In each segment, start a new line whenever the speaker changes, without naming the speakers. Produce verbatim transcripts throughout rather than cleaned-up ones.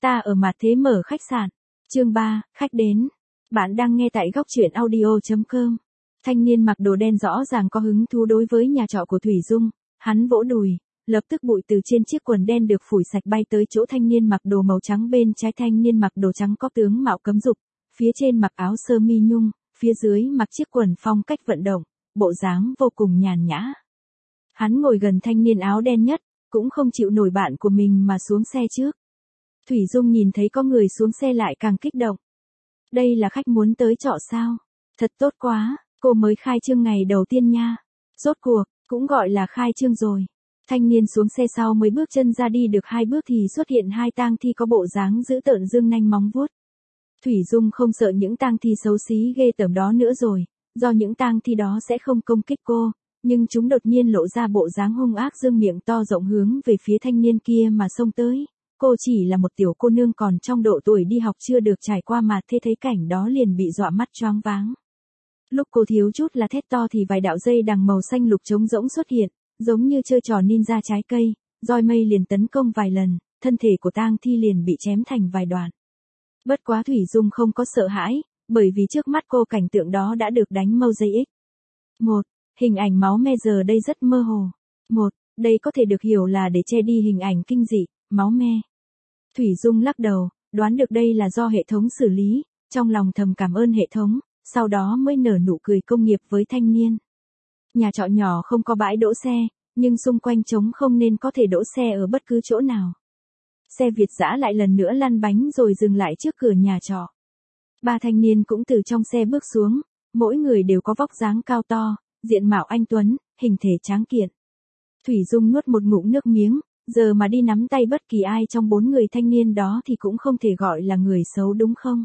Ta ở mặt thế mở khách sạn. Chương ba, khách đến. Bạn đang nghe tại góc truyện audio chấm com. Thanh niên mặc đồ đen rõ ràng có hứng thú đối với nhà trọ của Thủy Dung, hắn vỗ đùi, lập tức bụi từ trên chiếc quần đen được phủi sạch bay tới chỗ thanh niên mặc đồ màu trắng bên trái. Thanh niên mặc đồ trắng có tướng mạo cấm dục, phía trên mặc áo sơ mi nhung, phía dưới mặc chiếc quần phong cách vận động, bộ dáng vô cùng nhàn nhã. Hắn ngồi gần thanh niên áo đen nhất, cũng không chịu nổi bạn của mình mà xuống xe trước. Thủy Dung nhìn thấy có người xuống xe lại càng kích động. Đây là khách muốn tới trọ sao? Thật tốt quá, cô mới khai trương ngày đầu tiên nha. Rốt cuộc, cũng gọi là khai trương rồi. Thanh niên xuống xe sau mới bước chân ra đi được hai bước thì xuất hiện hai tang thi có bộ dáng dữ tợn dương nanh móng vuốt. Thủy Dung không sợ những tang thi xấu xí ghê tởm đó nữa rồi, do những tang thi đó sẽ không công kích cô, nhưng chúng đột nhiên lộ ra bộ dáng hung ác dương miệng to rộng hướng về phía thanh niên kia mà xông tới. Cô chỉ là một tiểu cô nương còn trong độ tuổi đi học chưa được trải qua mà thế thấy cảnh đó liền bị dọa mắt choáng váng. Lúc cô thiếu chút là thét to thì vài đạo dây đằng màu xanh lục trống rỗng xuất hiện, giống như chơi trò ninja trái cây, roi mây liền tấn công vài lần, thân thể của tang thi liền bị chém thành vài đoạn. Bất quá Thủy Dung không có sợ hãi, bởi vì trước mắt cô cảnh tượng đó đã được đánh mosaic. Một, hình ảnh máu me giờ đây rất mơ hồ. Một, đây có thể được hiểu là để che đi hình ảnh kinh dị, máu me. Thủy Dung lắc đầu, đoán được đây là do hệ thống xử lý, trong lòng thầm cảm ơn hệ thống, sau đó mới nở nụ cười công nghiệp với thanh niên. Nhà trọ nhỏ không có bãi đỗ xe, nhưng xung quanh trống không nên có thể đỗ xe ở bất cứ chỗ nào. Xe Việt dã lại lần nữa lăn bánh rồi dừng lại trước cửa nhà trọ. Ba thanh niên cũng từ trong xe bước xuống, mỗi người đều có vóc dáng cao to, diện mạo anh tuấn, hình thể tráng kiện. Thủy Dung nuốt một ngụm nước miếng, giờ mà đi nắm tay bất kỳ ai trong bốn người thanh niên đó thì cũng không thể gọi là người xấu đúng không?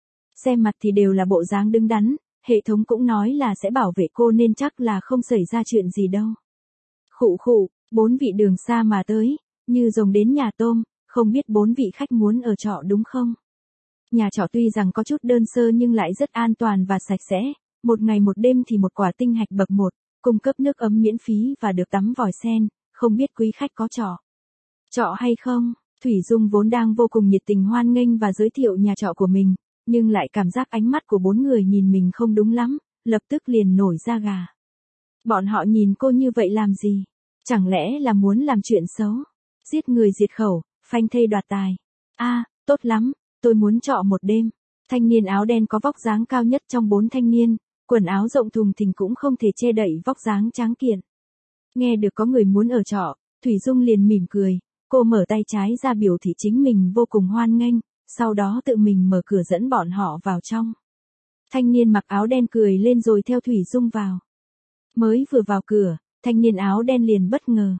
Xem mặt thì đều là bộ dáng đứng đắn, hệ thống cũng nói là sẽ bảo vệ cô nên chắc là không xảy ra chuyện gì đâu. Khụ khụ, bốn vị đường xa mà tới, như rồng đến nhà tôm, không biết bốn vị khách muốn ở trọ đúng không? Nhà trọ tuy rằng có chút đơn sơ nhưng lại rất an toàn và sạch sẽ, một ngày một đêm thì một quả tinh hạch bậc một, cung cấp nước ấm miễn phí và được tắm vòi sen, không biết quý khách có trọ. Trọ hay không? Thủy Dung vốn đang vô cùng nhiệt tình hoan nghênh và giới thiệu nhà trọ của mình, nhưng lại cảm giác ánh mắt của bốn người nhìn mình không đúng lắm, lập tức liền nổi da gà. Bọn họ nhìn cô như vậy làm gì? Chẳng lẽ là muốn làm chuyện xấu? Giết người diệt khẩu, phanh thây đoạt tài. A, à, tốt lắm, tôi muốn trọ một đêm. Thanh niên áo đen có vóc dáng cao nhất trong bốn thanh niên, quần áo rộng thùng thình cũng không thể che đậy vóc dáng tráng kiện. Nghe được có người muốn ở trọ, Thủy Dung liền mỉm cười, cô mở tay trái ra biểu thị chính mình vô cùng hoan nghênh, sau đó tự mình mở cửa dẫn bọn họ vào trong. Thanh niên mặc áo đen cười lên rồi theo Thủy Dung vào. Mới vừa vào cửa, thanh niên áo đen liền bất ngờ.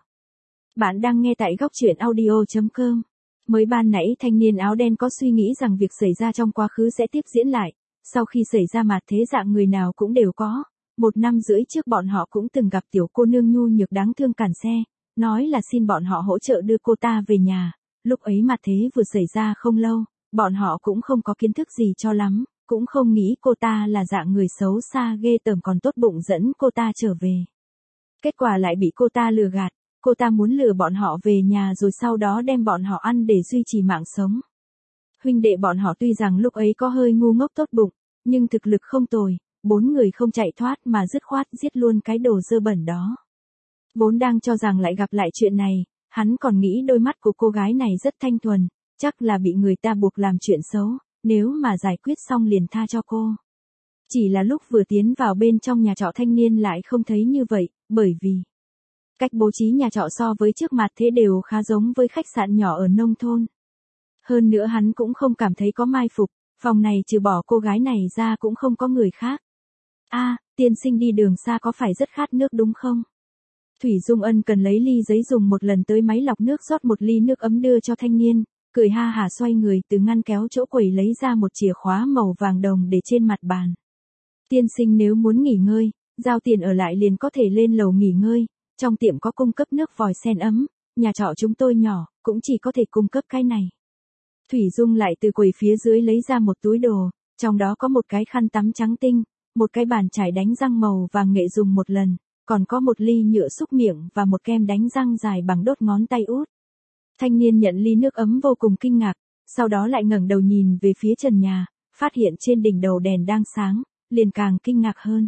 Bạn đang nghe tại góc truyện audio chấm com. Mới ban nãy thanh niên áo đen có suy nghĩ rằng việc xảy ra trong quá khứ sẽ tiếp diễn lại, sau khi xảy ra mạt thế dạng người nào cũng đều có. Một năm rưỡi trước bọn họ cũng từng gặp tiểu cô nương nhu nhược đáng thương cản xe, nói là xin bọn họ hỗ trợ đưa cô ta về nhà. Lúc ấy mạt thế vừa xảy ra không lâu, bọn họ cũng không có kiến thức gì cho lắm, cũng không nghĩ cô ta là dạng người xấu xa ghê tởm còn tốt bụng dẫn cô ta trở về. Kết quả lại bị cô ta lừa gạt, cô ta muốn lừa bọn họ về nhà rồi sau đó đem bọn họ ăn để duy trì mạng sống. Huynh đệ bọn họ tuy rằng lúc ấy có hơi ngu ngốc tốt bụng, nhưng thực lực không tồi, bốn người không chạy thoát mà dứt khoát giết luôn cái đồ dơ bẩn đó. Vốn đang cho rằng lại gặp lại chuyện này, hắn còn nghĩ đôi mắt của cô gái này rất thanh thuần, chắc là bị người ta buộc làm chuyện xấu, nếu mà giải quyết xong liền tha cho cô. Chỉ là lúc vừa tiến vào bên trong nhà trọ thanh niên lại không thấy như vậy, bởi vì cách bố trí nhà trọ so với trước mặt thế đều khá giống với khách sạn nhỏ ở nông thôn. Hơn nữa hắn cũng không cảm thấy có mai phục, phòng này trừ bỏ cô gái này ra cũng không có người khác. A, à, tiên sinh đi đường xa có phải rất khát nước đúng không? Thủy Dung ân cần lấy ly giấy dùng một lần tới máy lọc nước rót một ly nước ấm đưa cho thanh niên, cười ha hả xoay người từ ngăn kéo chỗ quầy lấy ra một chìa khóa màu vàng đồng để trên mặt bàn. Tiên sinh nếu muốn nghỉ ngơi, giao tiền ở lại liền có thể lên lầu nghỉ ngơi, trong tiệm có cung cấp nước vòi sen ấm, nhà trọ chúng tôi nhỏ, cũng chỉ có thể cung cấp cái này. Thủy Dung lại từ quầy phía dưới lấy ra một túi đồ, trong đó có một cái khăn tắm trắng tinh, một cái bàn chải đánh răng màu vàng nghệ dùng một lần, còn có một ly nhựa xúc miệng và một kem đánh răng dài bằng đốt ngón tay út. Thanh niên nhận ly nước ấm vô cùng kinh ngạc, sau đó lại ngẩng đầu nhìn về phía trần nhà, phát hiện trên đỉnh đầu đèn đang sáng, liền càng kinh ngạc hơn.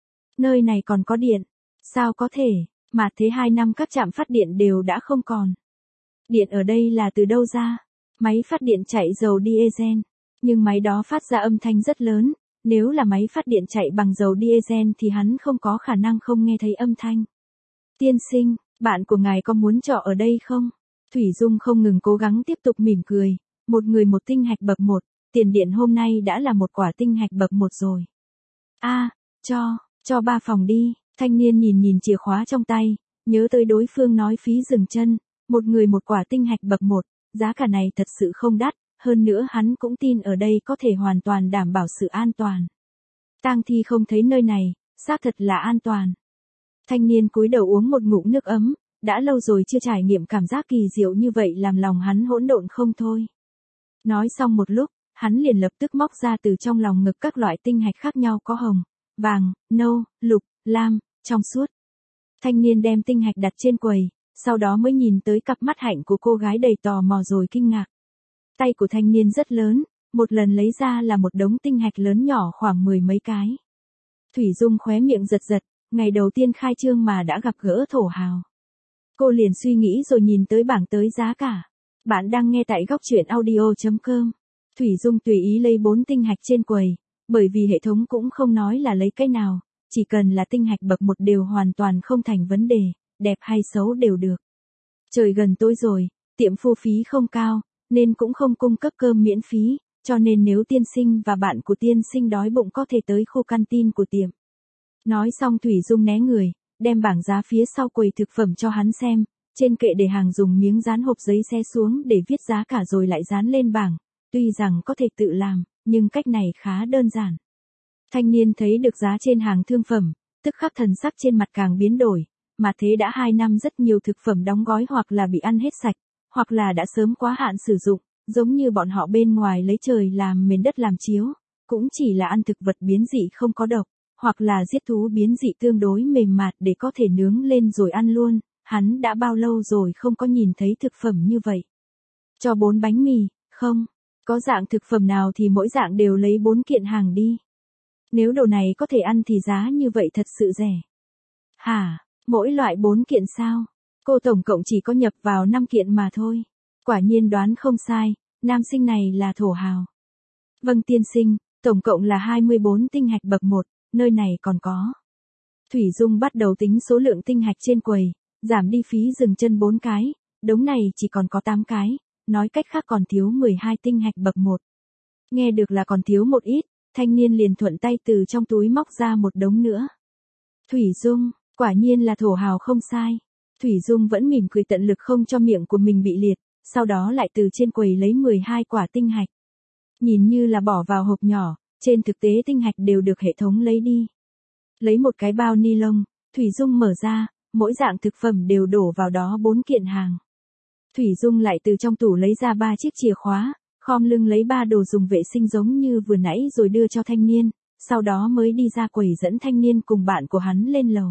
Nơi này còn có điện, sao có thể, mà thế hai năm các trạm phát điện đều đã không còn. Điện ở đây là từ đâu ra? Máy phát điện chạy dầu diesel, nhưng máy đó phát ra âm thanh rất lớn, nếu là máy phát điện chạy bằng dầu diesel thì hắn không có khả năng không nghe thấy âm thanh. Tiên sinh, bạn của ngài có muốn trọ ở đây không? Thủy Dung không ngừng cố gắng tiếp tục mỉm cười, một người một tinh hạch bậc một, tiền điện hôm nay đã là một quả tinh hạch bậc một rồi. A, à, cho, cho ba phòng đi, thanh niên nhìn nhìn chìa khóa trong tay, nhớ tới đối phương nói phí dừng chân, một người một quả tinh hạch bậc một, giá cả này thật sự không đắt, hơn nữa hắn cũng tin ở đây có thể hoàn toàn đảm bảo sự an toàn. Tang thi không thấy nơi này, xác thật là an toàn. Thanh niên cúi đầu uống một ngụm nước ấm, đã lâu rồi chưa trải nghiệm cảm giác kỳ diệu như vậy làm lòng hắn hỗn độn không thôi. Nói xong một lúc, hắn liền lập tức móc ra từ trong lòng ngực các loại tinh hạch khác nhau có hồng, vàng, nâu, lục, lam, trong suốt. Thanh niên đem tinh hạch đặt trên quầy, sau đó mới nhìn tới cặp mắt hạnh của cô gái đầy tò mò rồi kinh ngạc. Tay của thanh niên rất lớn, một lần lấy ra là một đống tinh hạch lớn nhỏ khoảng mười mấy cái. Thủy Dung khóe miệng giật giật, ngày đầu tiên khai trương mà đã gặp gỡ thổ hào. Cô liền suy nghĩ rồi nhìn tới bảng tới giá cả. Bạn đang nghe tại góc truyện audio chấm com. Thủy Dung tùy ý lấy bốn tinh hạch trên quầy, bởi vì hệ thống cũng không nói là lấy cái nào, chỉ cần là tinh hạch bậc một đều hoàn toàn không thành vấn đề, đẹp hay xấu đều được. Trời gần tối rồi, tiệm thu phí không cao, nên cũng không cung cấp cơm miễn phí, cho nên nếu tiên sinh và bạn của tiên sinh đói bụng có thể tới khu canteen của tiệm. Nói xong Thủy Dung né người, đem bảng giá phía sau quầy thực phẩm cho hắn xem, trên kệ để hàng dùng miếng dán hộp giấy xe xuống để viết giá cả rồi lại dán lên bảng, tuy rằng có thể tự làm, nhưng cách này khá đơn giản. Thanh niên thấy được giá trên hàng thương phẩm, tức khắc thần sắc trên mặt càng biến đổi, mà thế đã hai năm rất nhiều thực phẩm đóng gói hoặc là bị ăn hết sạch, hoặc là đã sớm quá hạn sử dụng, giống như bọn họ bên ngoài lấy trời làm miền đất làm chiếu, cũng chỉ là ăn thực vật biến dị không có độc, hoặc là giết thú biến dị tương đối mềm mạt để có thể nướng lên rồi ăn luôn, hắn đã bao lâu rồi không có nhìn thấy thực phẩm như vậy. Cho bốn bánh mì, không, có dạng thực phẩm nào thì mỗi dạng đều lấy bốn kiện hàng đi. Nếu đồ này có thể ăn thì giá như vậy thật sự rẻ. Hả, mỗi loại bốn kiện sao? Cô tổng cộng chỉ có nhập vào năm kiện mà thôi. Quả nhiên đoán không sai, nam sinh này là thổ hào. Vâng tiên sinh, tổng cộng là hai mươi bốn tinh hạch bậc một, nơi này còn có. Thủy Dung bắt đầu tính số lượng tinh hạch trên quầy, giảm đi phí dừng chân bốn cái, đống này chỉ còn có tám cái, nói cách khác còn thiếu mười hai tinh hạch bậc một. Nghe được là còn thiếu một ít, thanh niên liền thuận tay từ trong túi móc ra một đống nữa. Thủy Dung, quả nhiên là thổ hào không sai. Thủy Dung vẫn mỉm cười tận lực không cho miệng của mình bị liệt, sau đó lại từ trên quầy lấy mười hai quả tinh hạch. Nhìn như là bỏ vào hộp nhỏ, trên thực tế tinh hạch đều được hệ thống lấy đi. Lấy một cái bao ni lông, Thủy Dung mở ra, mỗi dạng thực phẩm đều đổ vào đó bốn kiện hàng. Thủy Dung lại từ trong tủ lấy ra ba chiếc chìa khóa, khom lưng lấy ba đồ dùng vệ sinh giống như vừa nãy rồi đưa cho thanh niên, sau đó mới đi ra quầy dẫn thanh niên cùng bạn của hắn lên lầu.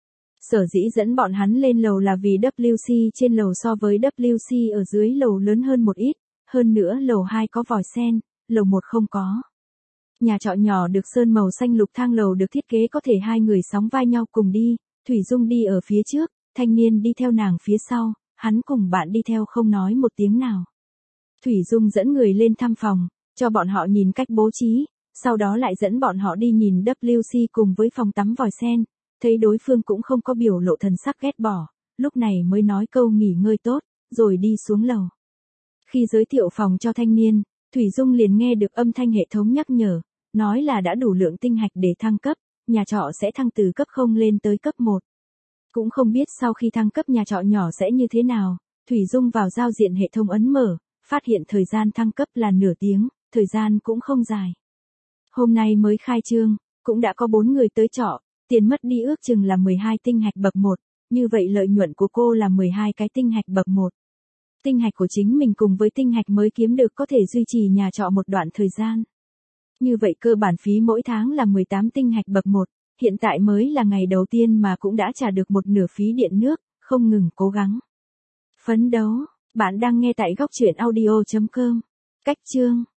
Sở dĩ dẫn bọn hắn lên lầu là vì W C trên lầu so với W C ở dưới lầu lớn hơn một ít, hơn nữa lầu hai có vòi sen, lầu một không có. Nhà trọ nhỏ được sơn màu xanh lục, thang lầu được thiết kế có thể hai người sóng vai nhau cùng đi, Thủy Dung đi ở phía trước, thanh niên đi theo nàng phía sau, hắn cùng bạn đi theo không nói một tiếng nào. Thủy Dung dẫn người lên thăm phòng, cho bọn họ nhìn cách bố trí, sau đó lại dẫn bọn họ đi nhìn W C cùng với phòng tắm vòi sen, thấy đối phương cũng không có biểu lộ thần sắc ghét bỏ, lúc này mới nói câu nghỉ ngơi tốt, rồi đi xuống lầu. Khi giới thiệu phòng cho thanh niên, Thủy Dung liền nghe được âm thanh hệ thống nhắc nhở, nói là đã đủ lượng tinh hạch để thăng cấp, nhà trọ sẽ thăng từ cấp không lên tới cấp một. Cũng không biết sau khi thăng cấp nhà trọ nhỏ sẽ như thế nào, Thủy Dung vào giao diện hệ thống ấn mở, phát hiện thời gian thăng cấp là nửa tiếng, thời gian cũng không dài. Hôm nay mới khai trương, cũng đã có bốn người tới trọ, tiền mất đi ước chừng là mười hai tinh hạch bậc một, như vậy lợi nhuận của cô là mười hai cái tinh hạch bậc một. Tinh hạch của chính mình cùng với tinh hạch mới kiếm được có thể duy trì nhà trọ một đoạn thời gian. Như vậy cơ bản phí mỗi tháng là mười tám tinh hạch bậc một, hiện tại mới là ngày đầu tiên mà cũng đã trả được một nửa phí điện nước, không ngừng cố gắng. Phấn đấu, bạn đang nghe tại góc truyện audio chấm com. Cách chương